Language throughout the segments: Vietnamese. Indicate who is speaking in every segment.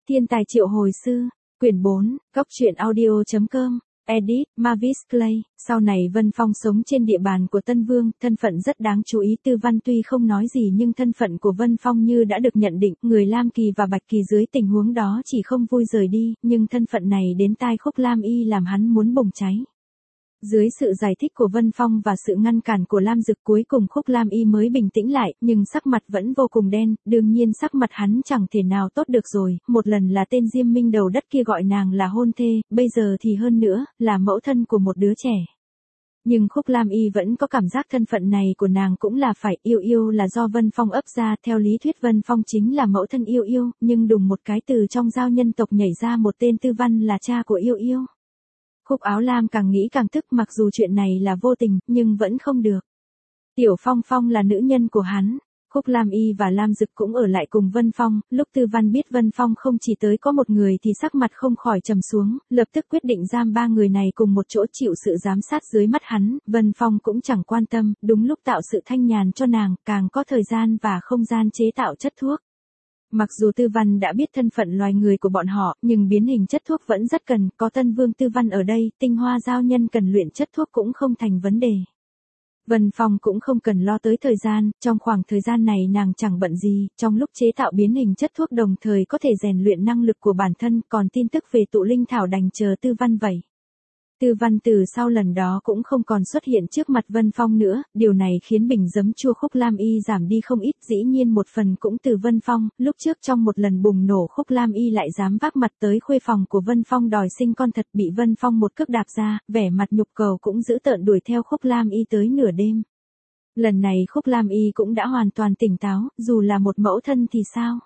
Speaker 1: Thiên tài triệu hồi sư, quyển 4, góc truyện audio.com, edit, Mavis Clay. Sau này Vân Phong sống trên địa bàn của Tân Vương, thân phận rất đáng chú ý. Tư Văn tuy không nói gì nhưng thân phận của Vân Phong như đã được nhận định, người Lam Kỳ và Bạch Kỳ dưới tình huống đó chỉ không vui rời đi, nhưng thân phận này đến tai Khúc Lam Y làm hắn muốn bùng cháy. Dưới sự giải thích của Vân Phong và sự ngăn cản của Lam Dực, cuối cùng Khúc Lam Y mới bình tĩnh lại, nhưng sắc mặt vẫn vô cùng đen, đương nhiên sắc mặt hắn chẳng thể nào tốt được rồi, một lần là tên Diêm Minh đầu đất kia gọi nàng là hôn thê, bây giờ thì hơn nữa, là mẫu thân của một đứa trẻ. Nhưng Khúc Lam Y vẫn có cảm giác thân phận này của nàng cũng là phải. Yêu Yêu là do Vân Phong ấp ra, theo lý thuyết Vân Phong chính là mẫu thân Yêu Yêu, nhưng đùng một cái từ trong giao nhân tộc nhảy ra một tên Tư Văn là cha của Yêu Yêu. Khúc Áo Lam càng nghĩ càng tức, mặc dù chuyện này là vô tình, nhưng vẫn không được. Tiểu Phong Phong là nữ nhân của hắn. Khúc Lam Y và Lam Dực cũng ở lại cùng Vân Phong, lúc Tư Văn biết Vân Phong không chỉ tới có một người thì sắc mặt không khỏi trầm xuống, lập tức quyết định giam ba người này cùng một chỗ chịu sự giám sát dưới mắt hắn. Vân Phong cũng chẳng quan tâm, đúng lúc tạo sự thanh nhàn cho nàng, càng có thời gian và không gian chế tạo chất thuốc. Mặc dù Tư Văn đã biết thân phận loài người của bọn họ, nhưng biến hình chất thuốc vẫn rất cần, có Tân Vương Tư Văn ở đây, tinh hoa giao nhân cần luyện chất thuốc cũng không thành vấn đề. Vân Phong cũng không cần lo tới thời gian, trong khoảng thời gian này nàng chẳng bận gì, trong lúc chế tạo biến hình chất thuốc đồng thời có thể rèn luyện năng lực của bản thân, còn tin tức về tụ linh thảo đành chờ Tư Văn vậy. Tư Văn từ sau lần đó cũng không còn xuất hiện trước mặt Vân Phong nữa, điều này khiến bình giấm chua Khúc Lam Y giảm đi không ít, dĩ nhiên một phần cũng từ Vân Phong, lúc trước trong một lần bùng nổ Khúc Lam Y lại dám vác mặt tới khuê phòng của Vân Phong đòi sinh con thật, bị Vân Phong một cước đạp ra, vẻ mặt nhục cầu cũng dữ tợn đuổi theo Khúc Lam Y tới nửa đêm. Lần này Khúc Lam Y cũng đã hoàn toàn tỉnh táo, dù là một mẫu thân thì sao?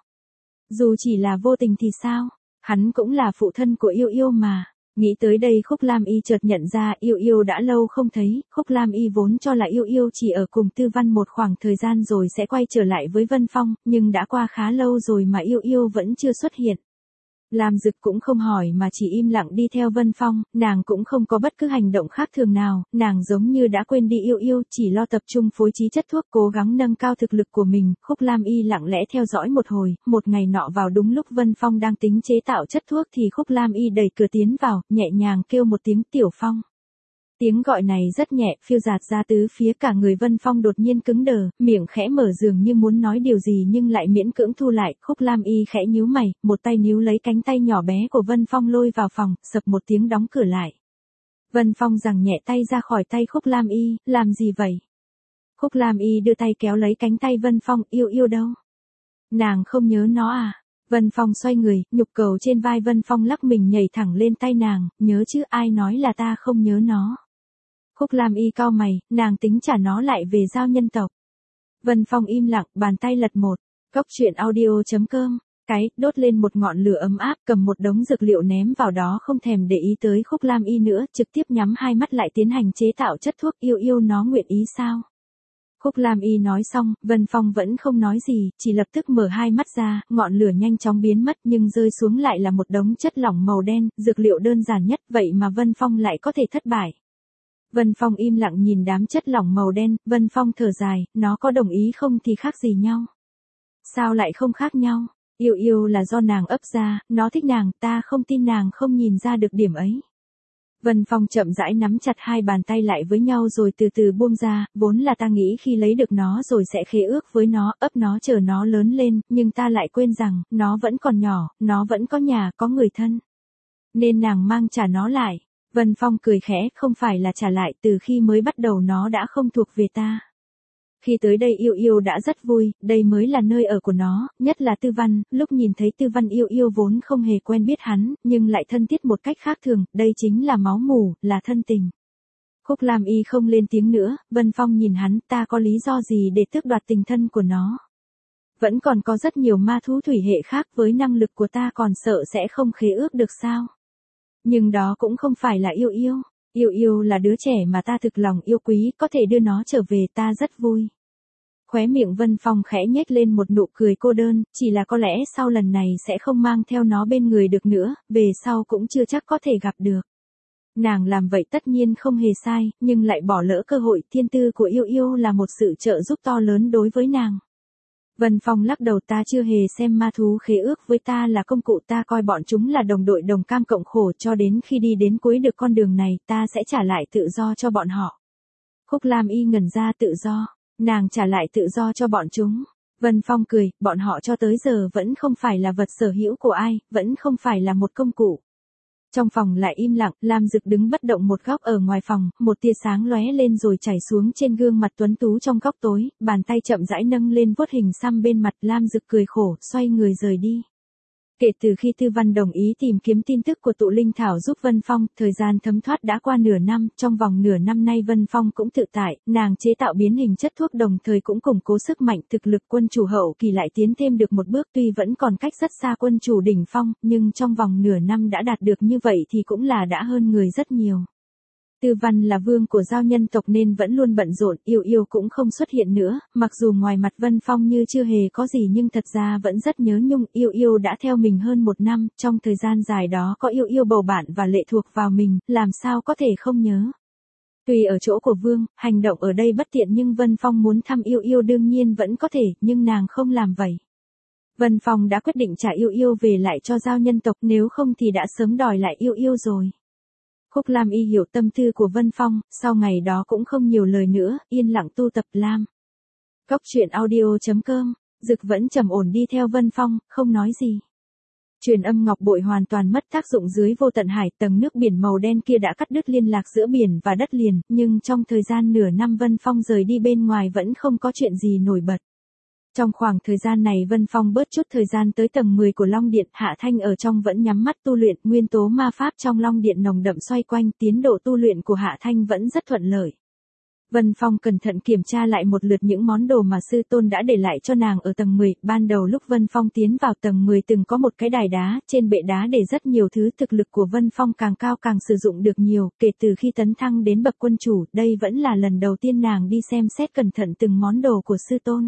Speaker 1: Dù chỉ là vô tình thì sao? Hắn cũng là phụ thân của Yêu Yêu mà. Nghĩ tới đây Khúc Lam Y chợt nhận ra Yêu Yêu đã lâu không thấy, Khúc Lam Y vốn cho là Yêu Yêu chỉ ở cùng Tư Văn một khoảng thời gian rồi sẽ quay trở lại với Vân Phong, nhưng đã qua khá lâu rồi mà Yêu Yêu vẫn chưa xuất hiện. Lam Dực cũng không hỏi mà chỉ im lặng đi theo Vân Phong, nàng cũng không có bất cứ hành động khác thường nào, nàng giống như đã quên đi Yêu Yêu, chỉ lo tập trung phối trí chất thuốc cố gắng nâng cao thực lực của mình. Khúc Lam Y lặng lẽ theo dõi một hồi, một ngày nọ vào đúng lúc Vân Phong đang tính chế tạo chất thuốc thì Khúc Lam Y đẩy cửa tiến vào, nhẹ nhàng kêu một tiếng Tiểu Phong. Tiếng gọi này rất nhẹ, phiêu dạt ra tứ phía, cả người Vân Phong đột nhiên cứng đờ, miệng khẽ mở dường như muốn nói điều gì nhưng lại miễn cưỡng thu lại. Khúc Lam Y khẽ nhíu mày, một tay níu lấy cánh tay nhỏ bé của Vân Phong lôi vào phòng, sập một tiếng đóng cửa lại. Vân Phong giằng nhẹ tay ra khỏi tay Khúc Lam Y, làm gì vậy? Khúc Lam Y đưa tay kéo lấy cánh tay Vân Phong, Yêu Yêu đâu? Nàng không nhớ nó à? Vân Phong xoay người, nhục cầu trên vai Vân Phong lắc mình nhảy thẳng lên tay nàng, nhớ chứ, ai nói là ta không nhớ nó? Khúc Lam Y cau mày, nàng tính trả nó lại về giao nhân tộc. Vân Phong im lặng, bàn tay lật một, góc truyện audio.com, đốt lên một ngọn lửa ấm áp, cầm một đống dược liệu ném vào đó, không thèm để ý tới Khúc Lam Y nữa, trực tiếp nhắm hai mắt lại tiến hành chế tạo chất thuốc. Yêu Yêu nó nguyện ý sao? Khúc Lam Y nói xong, Vân Phong vẫn không nói gì, chỉ lập tức mở hai mắt ra, ngọn lửa nhanh chóng biến mất nhưng rơi xuống lại là một đống chất lỏng màu đen, dược liệu đơn giản nhất, vậy mà Vân Phong lại có thể thất bại. Vân Phong im lặng nhìn đám chất lỏng màu đen, Vân Phong thở dài, nó có đồng ý không thì khác gì nhau? Sao lại không khác nhau? Yêu Yêu là do nàng ấp ra, nó thích nàng, ta không tin nàng không nhìn ra được điểm ấy. Vân Phong chậm rãi nắm chặt hai bàn tay lại với nhau rồi từ từ buông ra, vốn là ta nghĩ khi lấy được nó rồi sẽ khế ước với nó, ấp nó chờ nó lớn lên, nhưng ta lại quên rằng, nó vẫn còn nhỏ, nó vẫn có nhà, có người thân. Nên nàng mang trả nó lại. Vân Phong cười khẽ, không phải là trả lại, từ khi mới bắt đầu nó đã không thuộc về ta. Khi tới đây Yêu Yêu đã rất vui, đây mới là nơi ở của nó, nhất là Tư Văn, lúc nhìn thấy Tư Văn Yêu Yêu vốn không hề quen biết hắn, nhưng lại thân thiết một cách khác thường, đây chính là máu mủ, là thân tình. Khúc Lam Y không lên tiếng nữa, Vân Phong nhìn hắn, ta có lý do gì để tước đoạt tình thân của nó? Vẫn còn có rất nhiều ma thú thủy hệ khác, với năng lực của ta còn sợ sẽ không khế ước được sao? Nhưng đó cũng không phải là Yêu Yêu. Yêu Yêu là đứa trẻ mà ta thực lòng yêu quý, có thể đưa nó trở về ta rất vui. Khóe miệng Vân Phong khẽ nhếch lên một nụ cười cô đơn, chỉ là có lẽ sau lần này sẽ không mang theo nó bên người được nữa, về sau cũng chưa chắc có thể gặp được. Nàng làm vậy tất nhiên không hề sai, nhưng lại bỏ lỡ cơ hội. Thiên tư của Yêu Yêu là một sự trợ giúp to lớn đối với nàng. Vân Phong lắc đầu, ta chưa hề xem ma thú khế ước với ta là công cụ, ta coi bọn chúng là đồng đội đồng cam cộng khổ, cho đến khi đi đến cuối được con đường này, ta sẽ trả lại tự do cho bọn họ. Khúc Lam Y ngẩn ra, tự do, nàng trả lại tự do cho bọn chúng. Vân Phong cười, bọn họ cho tới giờ vẫn không phải là vật sở hữu của ai, vẫn không phải là một công cụ. Trong phòng lại im lặng, Lam Dực đứng bất động một góc ở ngoài phòng, một tia sáng lóe lên rồi chảy xuống trên gương mặt tuấn tú trong góc tối, bàn tay chậm rãi nâng lên vuốt hình xăm bên mặt. Lam Dực cười khổ, xoay người rời đi. Kể từ khi Tư Văn đồng ý tìm kiếm tin tức của tụ linh thảo giúp Vân Phong, thời gian thấm thoát đã qua nửa năm, trong vòng nửa năm nay Vân Phong cũng tự tại, nàng chế tạo biến hình chất thuốc đồng thời cũng củng cố sức mạnh thực lực quân chủ hậu kỳ lại tiến thêm được một bước, tuy vẫn còn cách rất xa quân chủ đỉnh phong, nhưng trong vòng nửa năm đã đạt được như vậy thì cũng là đã hơn người rất nhiều. Tư Văn là vương của giao nhân tộc nên vẫn luôn bận rộn, Yêu Yêu cũng không xuất hiện nữa, mặc dù ngoài mặt Vân Phong như chưa hề có gì nhưng thật ra vẫn rất nhớ nhung. Yêu Yêu đã theo mình hơn một năm, trong thời gian dài đó có Yêu Yêu bầu bạn và lệ thuộc vào mình, làm sao có thể không nhớ. Tuy ở chỗ của vương, hành động ở đây bất tiện nhưng Vân Phong muốn thăm Yêu Yêu đương nhiên vẫn có thể, nhưng nàng không làm vậy. Vân Phong đã quyết định trả Yêu Yêu về lại cho giao nhân tộc, nếu không thì đã sớm đòi lại Yêu Yêu rồi. Khúc Lam Y hiểu tâm tư của Vân Phong, sau ngày đó cũng không nhiều lời nữa, yên lặng tu tập Lam. Cốc truyện audio.com, Dực vẫn trầm ổn đi theo Vân Phong, không nói gì. Truyền âm ngọc bội hoàn toàn mất tác dụng dưới vô tận hải, tầng nước biển màu đen kia đã cắt đứt liên lạc giữa biển và đất liền, nhưng trong thời gian nửa năm Vân Phong rời đi bên ngoài vẫn không có chuyện gì nổi bật. Trong khoảng thời gian này Vân Phong bớt chút thời gian tới tầng 10 của Long Điện, Hạ Thanh ở trong vẫn nhắm mắt tu luyện, nguyên tố ma pháp trong Long Điện nồng đậm xoay quanh, tiến độ tu luyện của Hạ Thanh vẫn rất thuận lợi. Vân Phong cẩn thận kiểm tra lại một lượt những món đồ mà sư tôn đã để lại cho nàng ở tầng 10, ban đầu lúc Vân Phong tiến vào tầng 10 từng có một cái đài đá, trên bệ đá để rất nhiều thứ, thực lực của Vân Phong càng cao càng sử dụng được nhiều, kể từ khi tấn thăng đến bậc quân chủ, đây vẫn là lần đầu tiên nàng đi xem xét cẩn thận từng món đồ của sư tôn.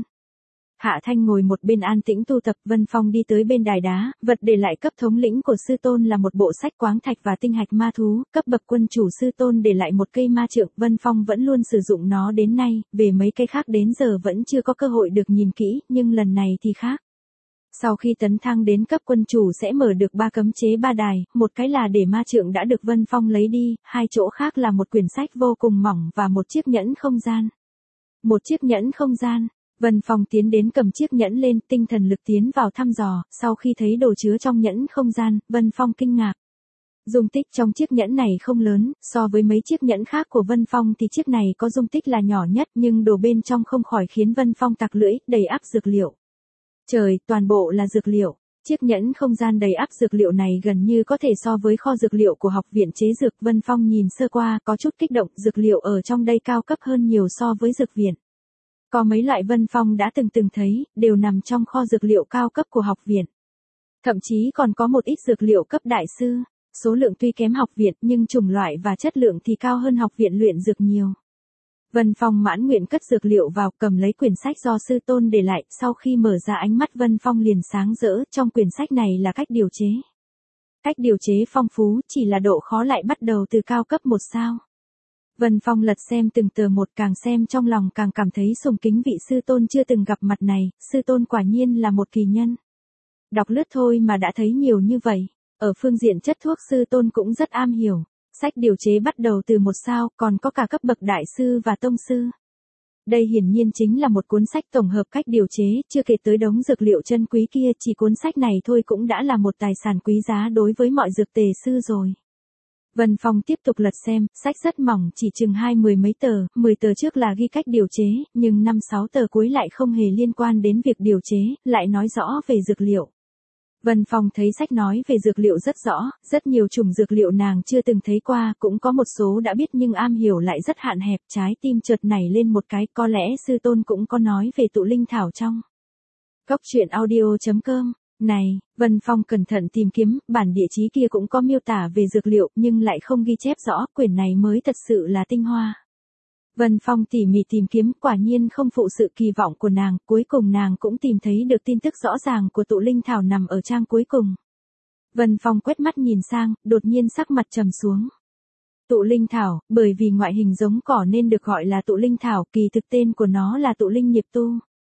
Speaker 1: Hạ Thanh ngồi một bên an tĩnh tu tập, Vân Phong đi tới bên đài đá, vật để lại cấp thống lĩnh của sư tôn là một bộ sách quáng thạch và tinh hạch ma thú, cấp bậc quân chủ sư tôn để lại một cây ma trượng, Vân Phong vẫn luôn sử dụng nó đến nay, về mấy cây khác đến giờ vẫn chưa có cơ hội được nhìn kỹ, nhưng lần này thì khác. Sau khi tấn thăng đến cấp quân chủ sẽ mở được 3 cấm chế 3 đài, một cái là để ma trượng đã được Vân Phong lấy đi, 2 chỗ khác là một quyển sách vô cùng mỏng và một chiếc nhẫn không gian. Một chiếc nhẫn không gian. Vân Phong tiến đến cầm chiếc nhẫn lên, tinh thần lực tiến vào thăm dò, sau khi thấy đồ chứa trong nhẫn không gian, Vân Phong kinh ngạc. Dung tích trong chiếc nhẫn này không lớn, so với mấy chiếc nhẫn khác của Vân Phong thì chiếc này có dung tích là nhỏ nhất, nhưng đồ bên trong không khỏi khiến Vân Phong tặc lưỡi, đầy ắp dược liệu. Trời, toàn bộ là dược liệu. Chiếc nhẫn không gian đầy ắp dược liệu này gần như có thể so với kho dược liệu của học viện chế dược. Vân Phong nhìn sơ qua, có chút kích động, dược liệu ở trong đây cao cấp hơn nhiều so với dược viện. Có mấy loại Vân Phong đã từng thấy, đều nằm trong kho dược liệu cao cấp của học viện. Thậm chí còn có một ít dược liệu cấp đại sư, số lượng tuy kém học viện nhưng chủng loại và chất lượng thì cao hơn học viện luyện dược nhiều. Vân Phong mãn nguyện cất dược liệu vào, cầm lấy quyển sách do sư tôn để lại, sau khi mở ra ánh mắt Vân Phong liền sáng rỡ, trong quyển sách này là cách điều chế. Cách điều chế phong phú, chỉ là độ khó lại bắt đầu từ cao cấp 1 sao. Vân Phong lật xem từng tờ một, càng xem trong lòng càng cảm thấy sùng kính vị sư tôn chưa từng gặp mặt này, sư tôn quả nhiên là một kỳ nhân. Đọc lướt thôi mà đã thấy nhiều như vậy, ở phương diện chất thuốc sư tôn cũng rất am hiểu, sách điều chế bắt đầu từ 1 sao, còn có cả cấp bậc đại sư và tông sư. Đây hiển nhiên chính là một cuốn sách tổng hợp cách điều chế, chưa kể tới đống dược liệu chân quý kia, chỉ cuốn sách này thôi cũng đã là một tài sản quý giá đối với mọi dược tề sư rồi. Vân Phong tiếp tục lật xem, sách rất mỏng, chỉ chừng 20 mấy tờ, 10 tờ trước là ghi cách điều chế, nhưng 5-6 tờ cuối lại không hề liên quan đến việc điều chế, lại nói rõ về dược liệu. Vân Phong thấy sách nói về dược liệu rất rõ, rất nhiều chủng dược liệu nàng chưa từng thấy qua, cũng có một số đã biết nhưng am hiểu lại rất hạn hẹp, trái tim chợt nảy lên một cái, có lẽ sư tôn cũng có nói về tụ linh thảo trong. Cốc truyện audio.com. Này, Vân Phong cẩn thận tìm kiếm, bản địa chí kia cũng có miêu tả về dược liệu nhưng lại không ghi chép rõ, quyển này mới thật sự là tinh hoa. Vân Phong tỉ mỉ tìm kiếm, quả nhiên không phụ sự kỳ vọng của nàng, cuối cùng nàng cũng tìm thấy được tin tức rõ ràng của tụ linh thảo nằm ở trang cuối cùng. Vân Phong quét mắt nhìn sang, đột nhiên sắc mặt trầm xuống. Tụ linh thảo, bởi vì ngoại hình giống cỏ nên được gọi là tụ linh thảo, kỳ thực tên của nó là tụ linh nghiệp tu.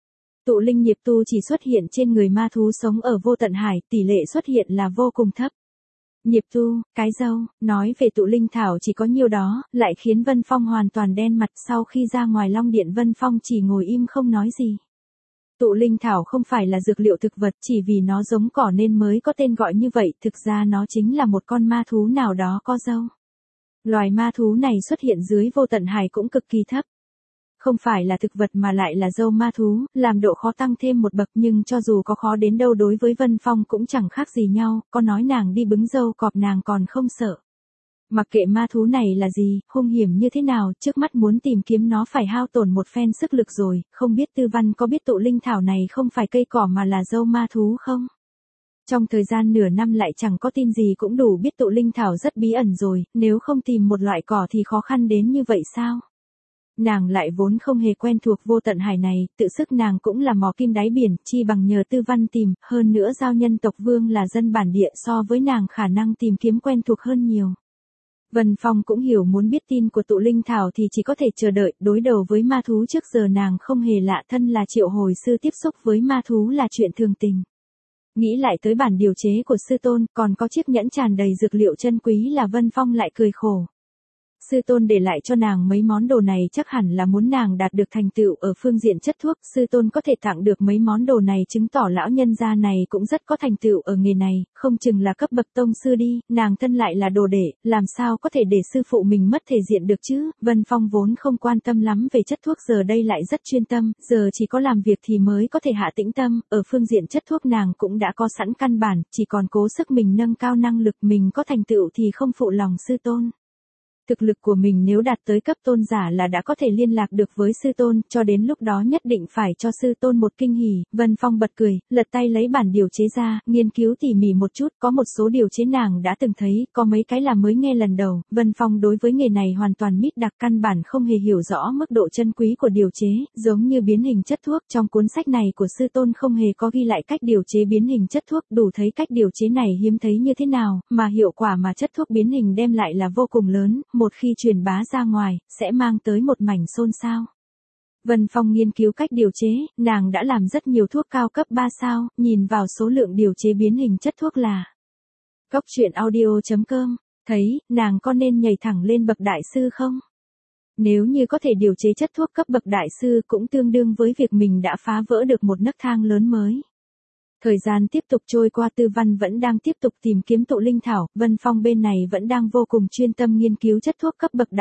Speaker 1: Tụ linh nghiệp tu chỉ xuất hiện trên người ma thú sống ở vô tận hải, tỷ lệ xuất hiện là vô cùng thấp. Nghiệp tu, cái dâu, nói về tụ linh thảo chỉ có nhiêu đó, lại khiến Vân Phong hoàn toàn đen mặt. Sau khi ra ngoài Long Điện Vân Phong chỉ ngồi im không nói gì. Tụ linh thảo không phải là dược liệu thực vật, chỉ vì nó giống cỏ nên mới có tên gọi như vậy, thực ra nó chính là một con ma thú nào đó có dâu. Loài ma thú này xuất hiện dưới vô tận hải cũng cực kỳ thấp. Không phải là thực vật mà lại là dâu ma thú, làm độ khó tăng thêm một bậc, nhưng cho dù có khó đến đâu đối với Vân Phong cũng chẳng khác gì nhau, có nói nàng đi bứng dâu cọp nàng còn không sợ. Mặc kệ ma thú này là gì, hung hiểm như thế nào, trước mắt muốn tìm kiếm nó phải hao tổn một phen sức lực rồi, không biết Tư Văn có biết tụ linh thảo này không phải cây cỏ mà là dâu ma thú không? Trong thời gian nửa năm lại chẳng có tin gì cũng đủ biết tụ linh thảo rất bí ẩn rồi, nếu không tìm một loại cỏ thì khó khăn đến như vậy sao? Nàng lại vốn không hề quen thuộc vô tận hải này, tự sức nàng cũng là mò kim đáy biển, chi bằng nhờ Tư Văn tìm, hơn nữa giao nhân tộc Vương là dân bản địa so với nàng khả năng tìm kiếm quen thuộc hơn nhiều. Vân Phong cũng hiểu muốn biết tin của tụ linh thảo thì chỉ có thể chờ đợi, đối đầu với ma thú trước giờ nàng không hề lạ, thân là Triệu Hồi sư tiếp xúc với ma thú là chuyện thường tình. Nghĩ lại tới bản điều chế của sư tôn, còn có chiếc nhẫn tràn đầy dược liệu chân quý là Vân Phong lại cười khổ. Sư tôn để lại cho nàng mấy món đồ này chắc hẳn là muốn nàng đạt được thành tựu ở phương diện chất thuốc, sư tôn có thể tặng được mấy món đồ này chứng tỏ lão nhân gia này cũng rất có thành tựu ở nghề này, không chừng là cấp bậc tông sư đi, nàng thân lại là đồ đệ, làm sao có thể để sư phụ mình mất thể diện được chứ. Vân Phong vốn không quan tâm lắm về chất thuốc, giờ đây lại rất chuyên tâm, giờ chỉ có làm việc thì mới có thể hạ tĩnh tâm, ở phương diện chất thuốc nàng cũng đã có sẵn căn bản, chỉ còn cố sức mình nâng cao năng lực, mình có thành tựu thì không phụ lòng sư tôn. Thực lực của mình nếu đạt tới cấp tôn giả là đã có thể liên lạc được với sư tôn, cho đến lúc đó nhất định phải cho sư tôn một kinh hỉ. Vân Phong bật cười, lật tay lấy bản điều chế ra, nghiên cứu tỉ mỉ một chút, có một số điều chế nàng đã từng thấy, có mấy cái là mới nghe lần đầu. Vân Phong đối với nghề này hoàn toàn mít đặc, căn bản không hề hiểu rõ mức độ chân quý của điều chế, giống như biến hình chất thuốc, trong cuốn sách này của sư tôn không hề có ghi lại cách điều chế biến hình chất thuốc, đủ thấy cách điều chế này hiếm thấy như thế nào, mà hiệu quả mà chất thuốc biến hình đem lại là vô cùng lớn. Một khi truyền bá ra ngoài, sẽ mang tới một mảnh xôn xao. Vân Phong nghiên cứu cách điều chế, nàng đã làm rất nhiều thuốc cao cấp 3 sao, nhìn vào số lượng điều chế biến hình chất thuốc là Cốc Truyện Audio.com, thấy, nàng có nên nhảy thẳng lên bậc đại sư không? Nếu như có thể điều chế chất thuốc cấp bậc đại sư cũng tương đương với việc mình đã phá vỡ được một nấc thang lớn mới. Thời gian tiếp tục trôi qua, Tư Văn vẫn đang tiếp tục tìm kiếm tụ linh thảo, Vân Phong bên này vẫn đang vô cùng chuyên tâm nghiên cứu chất thuốc cấp bậc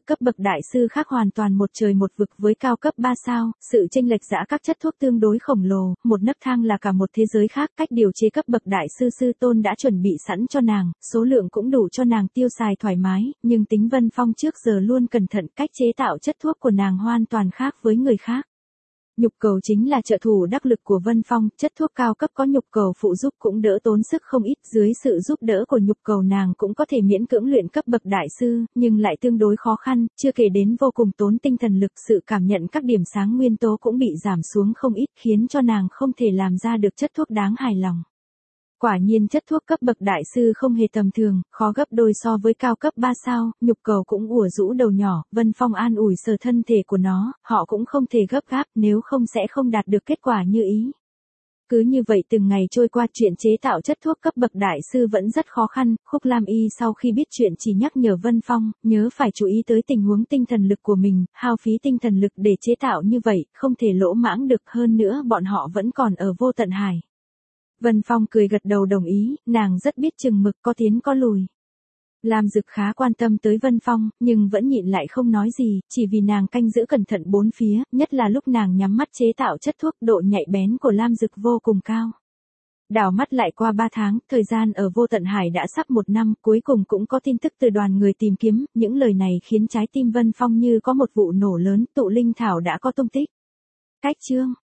Speaker 1: đại sư khác hoàn toàn một trời một vực với cao cấp 3 sao, sự chênh lệch giữa các chất thuốc tương đối khổng lồ, một nấc thang là cả một thế giới khác. Cách điều chế cấp bậc đại sư sư tôn đã chuẩn bị sẵn cho nàng, số lượng cũng đủ cho nàng tiêu xài thoải mái, nhưng tính Vân Phong trước giờ luôn cẩn thận, cách chế tạo chất thuốc của nàng hoàn toàn khác với người khác. Nhục cầu chính là trợ thủ đắc lực của Vân Phong, chất thuốc cao cấp có nhục cầu phụ giúp cũng đỡ tốn sức không ít, dưới sự giúp đỡ của nhục cầu nàng cũng có thể miễn cưỡng luyện cấp bậc đại sư, nhưng lại tương đối khó khăn, chưa kể đến vô cùng tốn tinh thần lực, sự cảm nhận các điểm sáng nguyên tố cũng bị giảm xuống không ít, khiến cho nàng không thể làm ra được chất thuốc đáng hài lòng. Quả nhiên chất thuốc cấp bậc đại sư không hề tầm thường, khó gấp đôi so với cao cấp 3 sao, nhục cầu cũng ủa rũ đầu nhỏ, Vân Phong an ủi sờ thân thể của nó, họ cũng không thể gấp gáp, nếu không sẽ không đạt được kết quả như ý. Cứ như vậy từng ngày trôi qua, chuyện chế tạo chất thuốc cấp bậc đại sư vẫn rất khó khăn. Khúc Lam Y sau khi biết chuyện chỉ nhắc nhở Vân Phong, nhớ phải chú ý tới tình huống tinh thần lực của mình, hao phí tinh thần lực để chế tạo như vậy, không thể lỗ mãng được, hơn nữa bọn họ vẫn còn ở vô tận hải. Vân Phong cười gật đầu đồng ý, nàng rất biết chừng mực, có tiến có lùi. Lam Dực khá quan tâm tới Vân Phong, nhưng vẫn nhịn lại không nói gì, chỉ vì nàng canh giữ cẩn thận bốn phía, nhất là lúc nàng nhắm mắt chế tạo chất thuốc, độ nhạy bén của Lam Dực vô cùng cao. Đảo mắt lại qua 3 tháng, thời gian ở vô tận hải đã sắp 1 năm, cuối cùng cũng có tin tức từ đoàn người tìm kiếm, những lời này khiến trái tim Vân Phong như có một vụ nổ lớn, tụ linh thảo đã có tung tích. Cách chương